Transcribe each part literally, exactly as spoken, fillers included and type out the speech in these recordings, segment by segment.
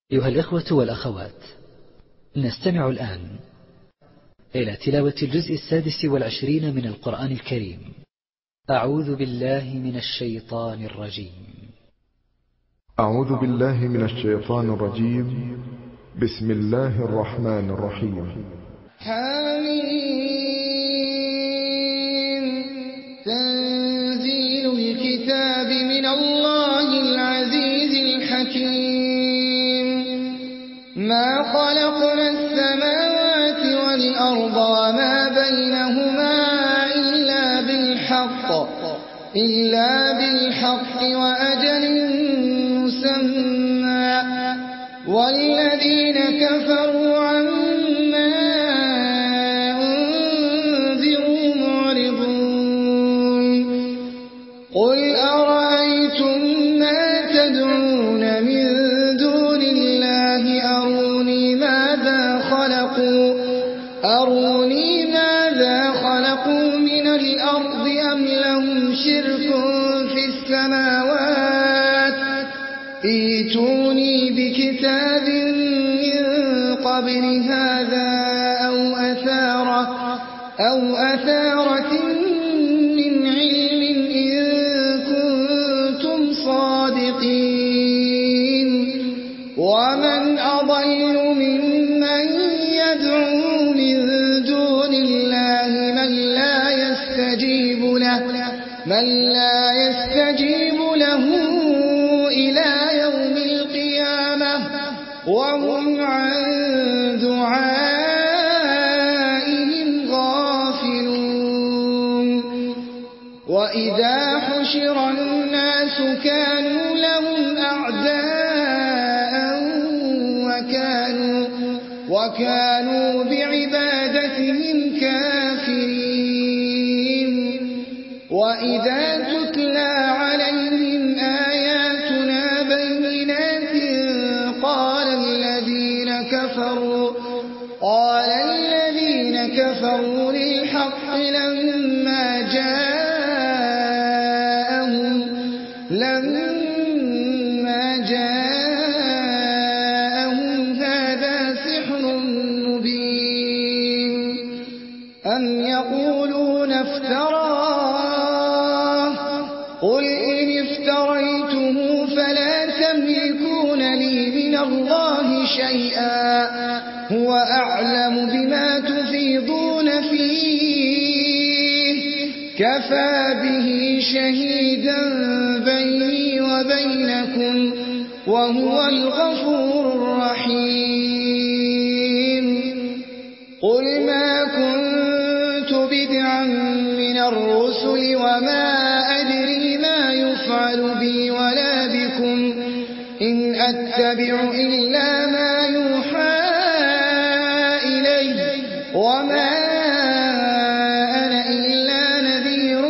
أيها الإخوة والأخوات، نستمع الآن إلى تلاوة الجزء السادس والعشرين من القرآن الكريم. أعوذ بالله من الشيطان الرجيم. أعوذ بالله من الشيطان الرجيم. بسم الله الرحمن الرحيم. حميم. تنزيل الكتاب من الله العزيز الحكيم. ما خلقنا السماوات والأرض وما بينهما إلا بالحق إلا بالحق وأجل مسمى والذين كفروا عما أنذروا معرضون. قل أرأيتم ما تدعون من دون الله أروني ماذا خلقوا أروني ماذا خلقوا من الأرض أم لهم شرك في السماوات ائتوني بكتاب من قبل هذا أو أثارة أو أثارة من علم إن كنتم صادقين. ومن أضل ممن يدعو من دون الله من لا يستجيب له من لا يستجيب له إلى يوم القيامة وهم عن دعائهم غافلون. وإذا حشر الناس كانوا لهم أعداء وكانوا, وكانوا بعبادتهم كافرين. وإذا تتلى عليهم آياتنا بينات قال الذين كفروا قال الذين كفروا للحق لما جاءهم لما جاءهم هذا سحر مبين أم يقولون افتراه قل إن افتريته فلا تملكون لي من الله شيئا هو أعلم بما تفيضون فيه كفى به شهيدا بيني وبينكم وهو الغفور الرحيم. قل ما كنت بدعا من الرسل وما أدري ما يفعل بي ولا بكم إن أتبع إلا ما يوحى إلي وما أنا إلا نذير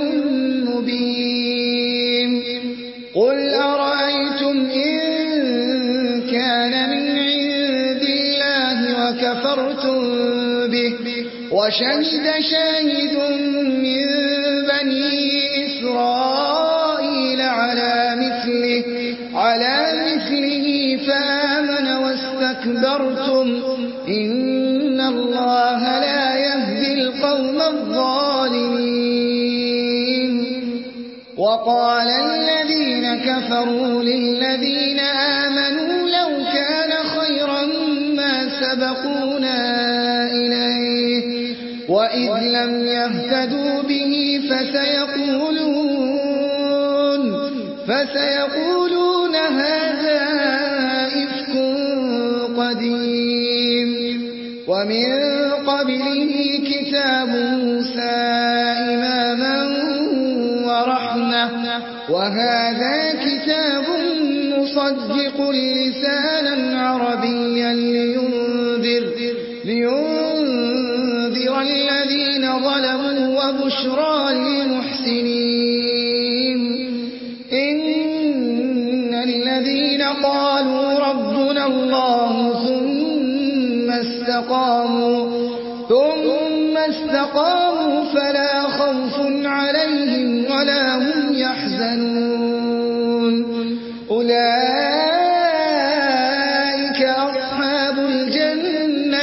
مبين. قل أرأيتم إن كان من عند الله وكفرتم به وشهد شاهد من بني إسرائيل على مثله على مثله فآمن واستكبرتم إن الله لا يهدي القوم الظالمين. وقال الذين كفروا للذين آمنوا لو كان خيرا ما سبقونا إليه وإذ لم يهتدوا به فسيقولون فسيقولون هذا إفك قديم. ومن قبله كتاب موسى إماما ورحمة وهذا كتاب مصدق لسانا عربيا لينذر لينذر الذين ظلموا وبشرى للمحسنين. إن الذين قالوا ربنا الله ثم استقاموا ثم استقاموا فلا خوف عليهم ولا هم يحزنون. أولئك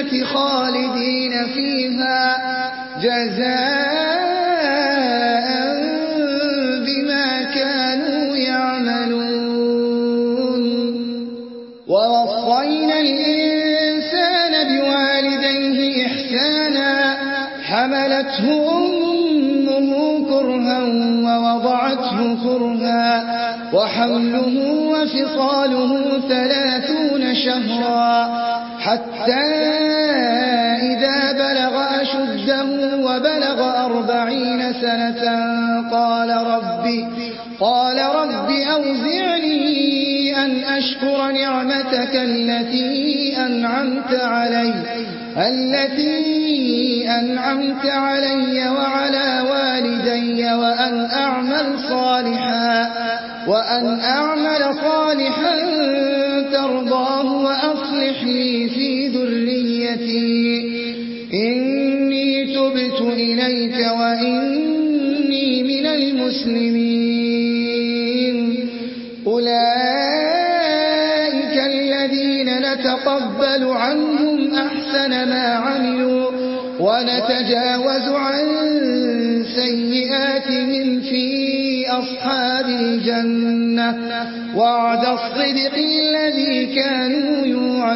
الجنة خالدين فيها جزاء بما كانوا يعملون. ووصينا الإنسان بوالديه إحسانا حملته أمه كرها ووضعته كرها وحمله وفصاله ثلاثون شهرا حتى إذا بلغ أشده وبلغ أربعين سنة قال ربي قال رب أوزعني أن أشكر نعمتك التي أنعمت علي التي أنعمت علي وعلى والدي وأن أعمل صالحا وأن أعمل صالحا ترضاه وأصلح لي في ذريتي إني تبت إليك وإني من المسلمين. أولئك الذين نتقبل عنهم أحسن ما عملوا ونتجاوز عن سيئاتهم في أصحاب الجنة وعد الصدق الذي كانوا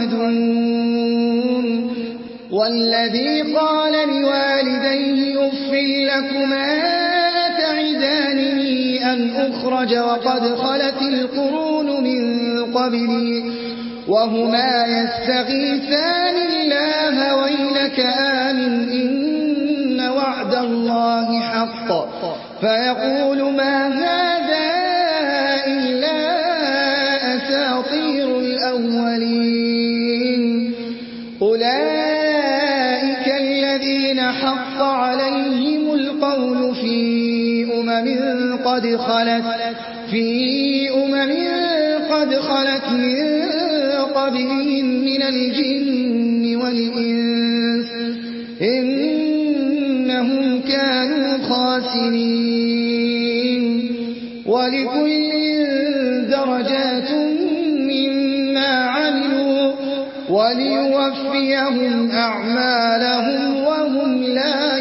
يوعدون. والذي قال لوالديه أف لكما أتعدانني أن أخرج وقد خلت القرون من قبلي وهما يستغيثان الله ويلك آمن إن وعد الله حق فيقول ما هذا إلا أساطير الأولين. أولئك الذين حق عليهم القول في أمم قد خلت في أمم قد خلت من قبلهم من الجن والإنس إنهم كانوا خاسرين. ولكل درجات مما عملوا وليوفيهم أعمالهم وهم لا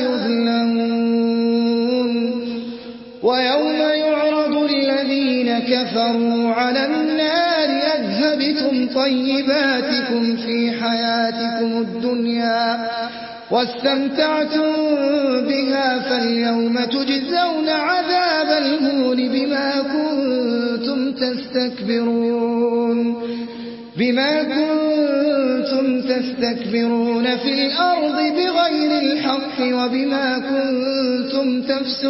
يظلمون. ويوم يعرض الذين كفروا على النار أذهبتم طيباتكم في حياتكم الدنيا واستمتعتم بها فاليوم تجزون عذاب الهون بما كنتم تستكبرون بما كنتم تستكبرون في الأرض بغير الحق وبما كنتم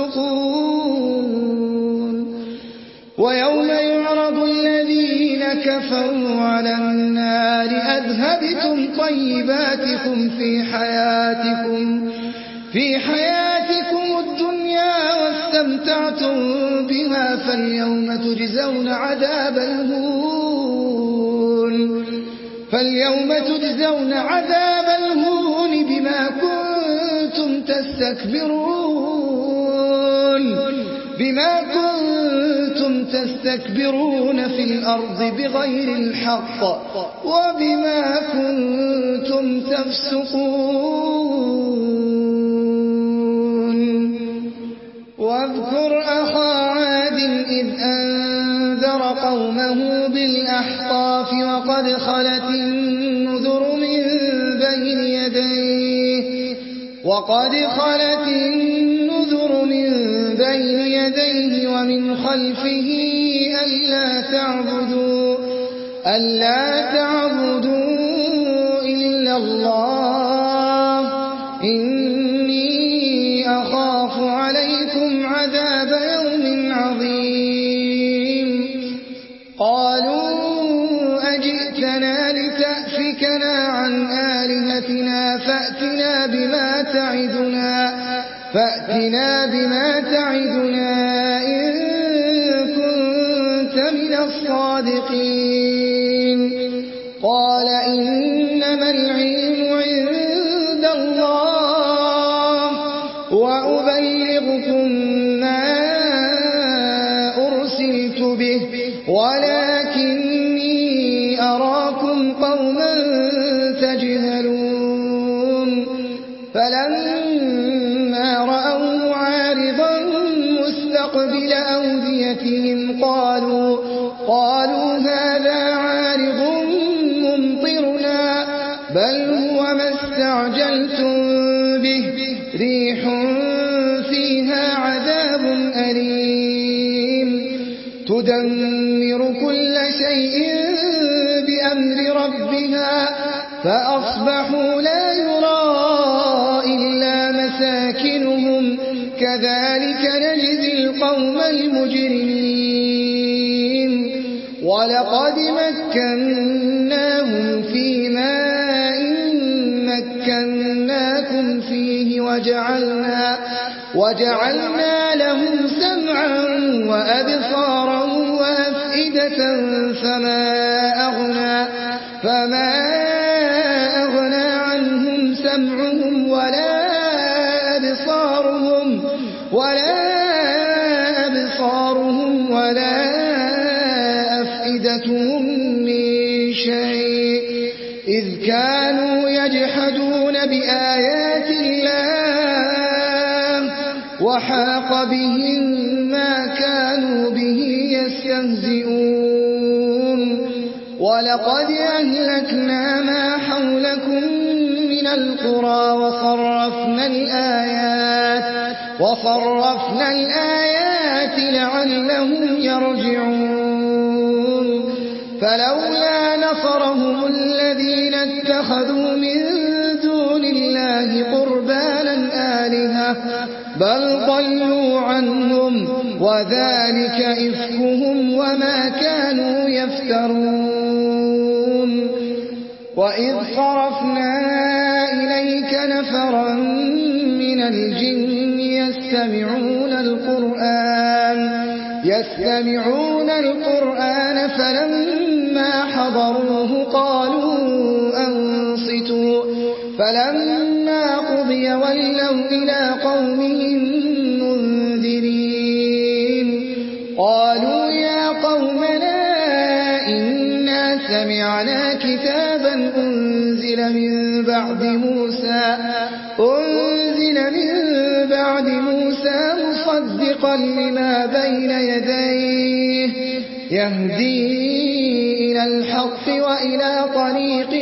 تفسقون. ويوم يعرض الذين كفروا على النار أذهبتم طيباتكم في حياتكم في حياتكم الدنيا واستمتعتم بها فاليوم تجزون عذاب الهون فاليوم تجزون عذاب الهون بما كنتم تستكبرون بما كنتم تستكبرون في الأرض بغير الحق وبما كنتم تفسقون. واذكر أخا عاد إذ أنذر قومه بالأحقاف وقد خلت النذر من بين يديه وقد خلت النذر من بين يديه ومن خلفه ألا تعبدوا ألا تعبدوا إلا الله إني أخاف عليكم عذاب يوم عظيم. قالوا أجئتنا لتأفكنا عن آلهتنا فأتنا بما تعدنا فأتنا بما تعدنا إن كنت من الصادقين. قال إنما العلم عند الله وأبلغكم ما أرسلت به ولكني أراكم قوما تجهلون. فلما رأوه عارضا مستقبل أوديتهم قالوا, قالوا هذا عارض ممطرنا بل هو ما استعجلتم به ريح فيها عذاب أليم تدمر كل شيء بأمر ربها فأصبحوا لا يرى إلا مساكنهم كذلك نجزي القوم المجرمين ولقد مكناهم في ماء مكناكم فيه وجعلنا, وجعلنا لهم سمعا وأبصارا وأفئدة فما أغنى, فما أغنى عنهم سمعهم ولا أبصارهم ولا أبصارهم ولا أفئدتهم من شيء إذ كانوا يجحدون بآيات الله وحاق بهم ما كانوا به يستهزئون ولقد أهلكنا ما حولكم من القرى وصرفنا الآيات, وصرفنا الآيات لعلهم يرجعون فلولا نصرهم الذين اتخذوا من دون الله قربانا آلهة بل ضلوا عنهم وذلك إفكهم وما كانوا يفترون وإذ صرفنا إليك نفرا من الجن يستمعون القرآن يستمعون القرآن فلما حضروه قالوا أنصتوا فلما قضي ولوا إلى قومهم منذرين قالوا يا قومنا إنا سمعنا كتابا أنزل من بعد موسى أنزل من بعد موسى مصدقا لما بين يديه يهدي إلى الحق وإلى طريق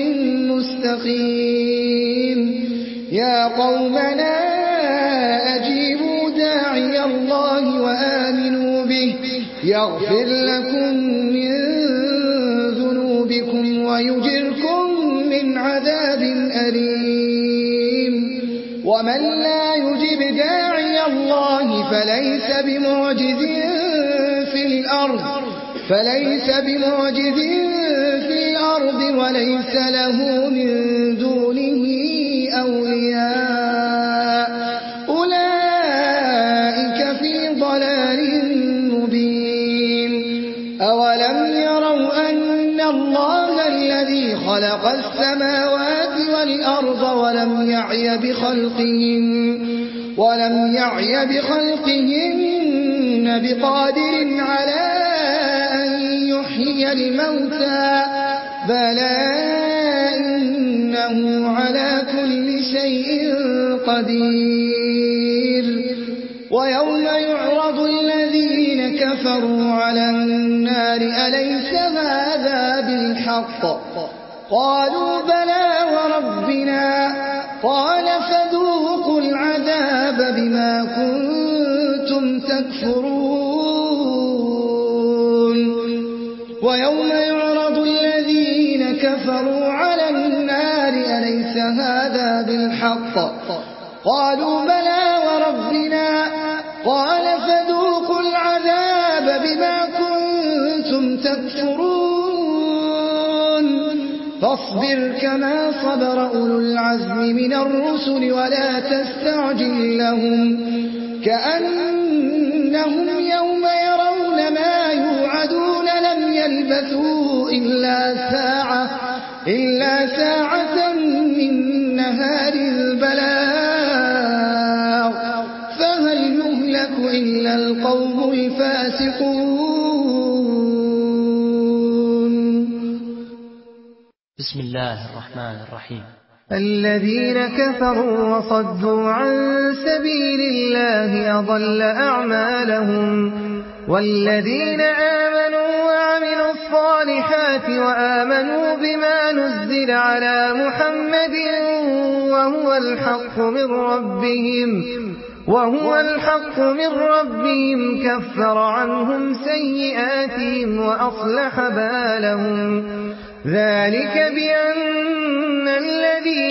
مستقيم يا قومنا أجيبوا داعي الله وآمنوا به يغفر لكم من ذنوبكم ويجركم من عذاب أليم ومن لا يجب داعي الله فليس بمعجز في الأرض فليس بمعجز في الأرض وليس له من دونه أولياء أولئك في ضلال مبين أولم يروا أن الله الذي خلق السماوات والأرض ولم يعي بخلقهن ولم يعي بخلقهن بقادر على أن يحيي الموتى بلى إنه على كل شيء قدير ويوم يعرض الذين كفروا على النار أليس هذا بالحق قالوا بلى وربنا قال فذوقوا العذاب بما كنتم تكفرون ويوم يعرض الذين كفروا على النار أليس هذا بالحق قالوا بلى وربنا قال فذوقوا العذاب بما كنتم تكفرون فاصبر كما صبر أولو العزم من الرسل ولا تستعجل لهم كأنهم يوم يرون ما يوعدون لم يلبثوا إلا ساعة إلا ساعة من نهار البلاغ فهل يهلك إلا القوم الفاسقون. بسم الله الرحمن الرحيم. الذين كفروا وصدوا عن سبيل الله أضل أعمالهم والذين آمنوا وعملوا الصالحات وآمنوا بما نزل على محمد وهو الحق من ربهم وهو الحق من ربهم كفر عنهم سيئاتهم وأصلح بالهم ذلك بأن الذين